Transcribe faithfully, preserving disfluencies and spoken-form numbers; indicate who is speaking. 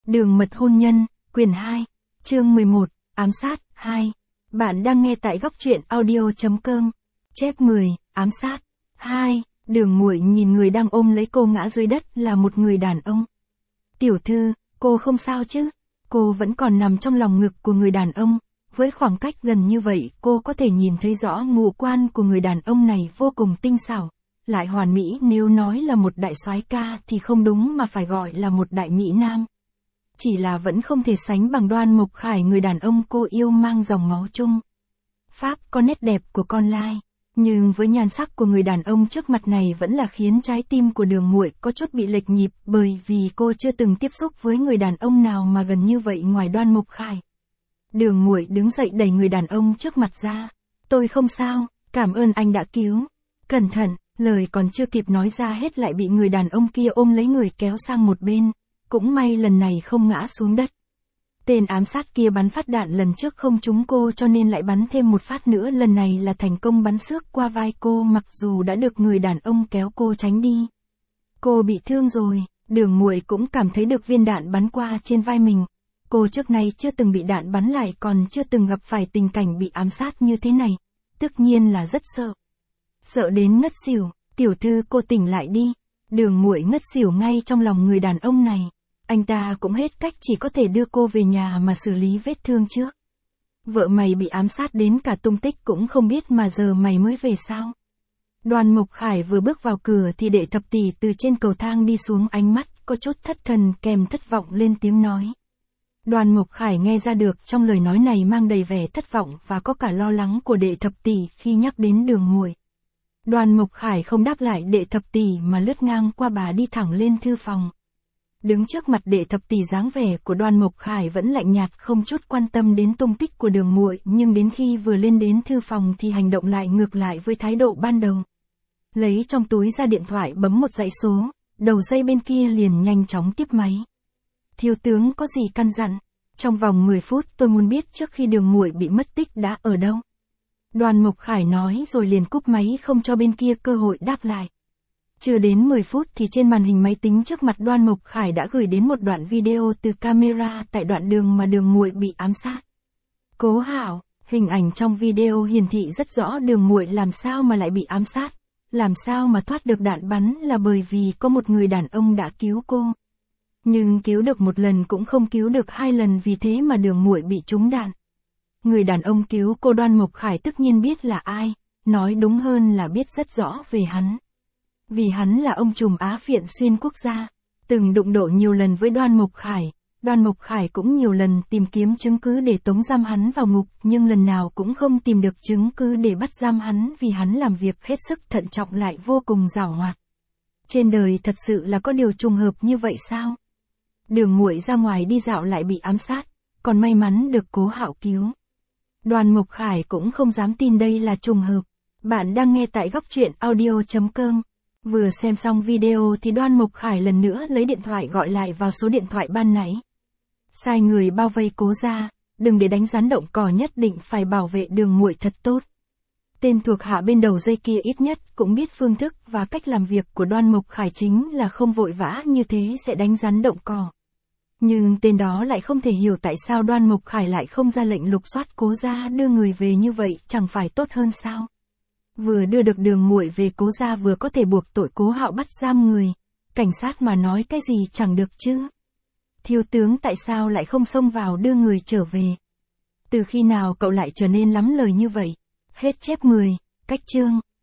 Speaker 1: Đường mật hôn nhân, quyển hai, chương mười một, ám sát, hai. Bạn đang nghe tại góc truyện audio chấm com. Chép mười, ám sát, hai. Đường Muội nhìn người đang ôm lấy cô ngã dưới đất là một người đàn ông. Tiểu thư, cô không sao chứ? Cô vẫn còn nằm trong lòng ngực của người đàn ông. Với khoảng cách gần như vậy, cô có thể nhìn thấy rõ ngũ quan của người đàn ông này vô cùng tinh xảo, lại hoàn mỹ. Nếu nói là một đại soái ca thì không đúng mà phải gọi là một đại mỹ nam. Chỉ là vẫn không thể sánh bằng Đoan Mộc Khải, người đàn ông cô yêu mang dòng máu Trung. Pháp có nét đẹp của con lai, nhưng với nhan sắc của người đàn ông trước mặt này vẫn là khiến trái tim của Đường Muội có chút bị lệch nhịp, bởi vì cô chưa từng tiếp xúc với người đàn ông nào mà gần như vậy ngoài Đoan Mộc Khải. Đường Muội đứng dậy đẩy người đàn ông trước mặt ra. Tôi không sao, cảm ơn anh đã cứu. Cẩn thận, lời còn chưa kịp nói ra hết lại bị người đàn ông kia ôm lấy người kéo sang một bên. Cũng may lần này không ngã xuống đất. Tên ám sát kia bắn phát đạn lần trước không trúng cô cho nên lại bắn thêm một phát nữa, lần này là thành công bắn xước qua vai cô, mặc dù đã được người đàn ông kéo cô tránh đi. Cô bị thương rồi, Đường Muội cũng cảm thấy được viên đạn bắn qua trên vai mình. Cô trước nay chưa từng bị đạn bắn lại, còn chưa từng gặp phải tình cảnh bị ám sát như thế này. Tất nhiên là rất sợ. Sợ đến ngất xỉu. Tiểu thư, cô tỉnh lại đi. Đường Muội ngất xỉu ngay trong lòng người đàn ông này. Anh ta cũng hết cách, chỉ có thể đưa cô về nhà mà xử lý vết thương trước. Vợ mày bị ám sát đến cả tung tích cũng không biết mà giờ mày mới về sao? Đoan Mộc Khải vừa bước vào cửa thì Đệ Thập Tỷ từ trên cầu thang đi xuống, ánh mắt có chút thất thần kèm thất vọng lên tiếng nói. Đoan Mộc Khải nghe ra được trong lời nói này mang đầy vẻ thất vọng và có cả lo lắng của Đệ Thập Tỷ khi nhắc đến Đường Muội. Đoan Mộc Khải không đáp lại Đệ Thập Tỷ mà lướt ngang qua bà đi thẳng lên thư phòng. Đứng trước mặt Đệ Thập Tỷ, dáng vẻ của Đoan Mộc Khải vẫn lạnh nhạt, không chút quan tâm đến tung tích của Đường Muội, nhưng đến khi vừa lên đến thư phòng thì hành động lại ngược lại với thái độ ban đầu. Lấy trong túi ra điện thoại bấm một dãy số, đầu dây bên kia liền nhanh chóng tiếp máy. Thiếu tướng có gì căn dặn? Trong vòng mười phút tôi muốn biết trước khi Đường Muội bị mất tích đã ở đâu. Đoan Mộc Khải nói rồi liền cúp máy, không cho bên kia cơ hội đáp lại. Chưa đến mười phút thì trên màn hình máy tính trước mặt Đoan Mộc Khải đã gửi đến một đoạn video từ camera tại đoạn đường mà Đường Muội bị ám sát. Cố Hạo, hình ảnh trong video hiển thị rất rõ Đường Muội làm sao mà lại bị ám sát, làm sao mà thoát được đạn bắn là bởi vì có một người đàn ông đã cứu cô. Nhưng cứu được một lần cũng không cứu được hai lần, vì thế mà Đường Muội bị trúng đạn. Người đàn ông cứu cô Đoan Mộc Khải tất nhiên biết là ai, nói đúng hơn là biết rất rõ về hắn. Vì hắn là ông trùm Á Phiện xuyên quốc gia, từng đụng độ nhiều lần với Đoan Mộc Khải. Đoan Mộc Khải cũng nhiều lần tìm kiếm chứng cứ để tống giam hắn vào ngục, nhưng lần nào cũng không tìm được chứng cứ để bắt giam hắn, vì hắn làm việc hết sức thận trọng lại vô cùng giảo hoạt. Trên đời thật sự là có điều trùng hợp như vậy sao? Đường Muội ra ngoài đi dạo lại bị ám sát, còn may mắn được Cố Hạo cứu. Đoan Mộc Khải cũng không dám tin đây là trùng hợp. Bạn đang nghe tại góc truyện audio chấm com. Vừa xem xong video thì Đoan Mộc Khải lần nữa lấy điện thoại gọi lại vào số điện thoại ban nãy. Sai người bao vây Cố gia, đừng để đánh rắn động cỏ, nhất định phải bảo vệ Đường Muội thật tốt. Tên thuộc hạ bên đầu dây kia ít nhất cũng biết phương thức và cách làm việc của Đoan Mộc Khải, chính là không vội vã như thế sẽ đánh rắn động cỏ. Nhưng tên đó lại không thể hiểu tại sao Đoan Mộc Khải lại không ra lệnh lục soát Cố gia, đưa người về như vậy chẳng phải tốt hơn sao? Vừa đưa được Đường Muội về Cố gia vừa có thể buộc tội Cố Hạo bắt giam người. Cảnh sát mà nói cái gì chẳng được chứ. Thiếu tướng, tại sao lại không xông vào đưa người trở về? Từ khi nào cậu lại trở nên lắm lời như vậy? Hết chép mười, cách chương.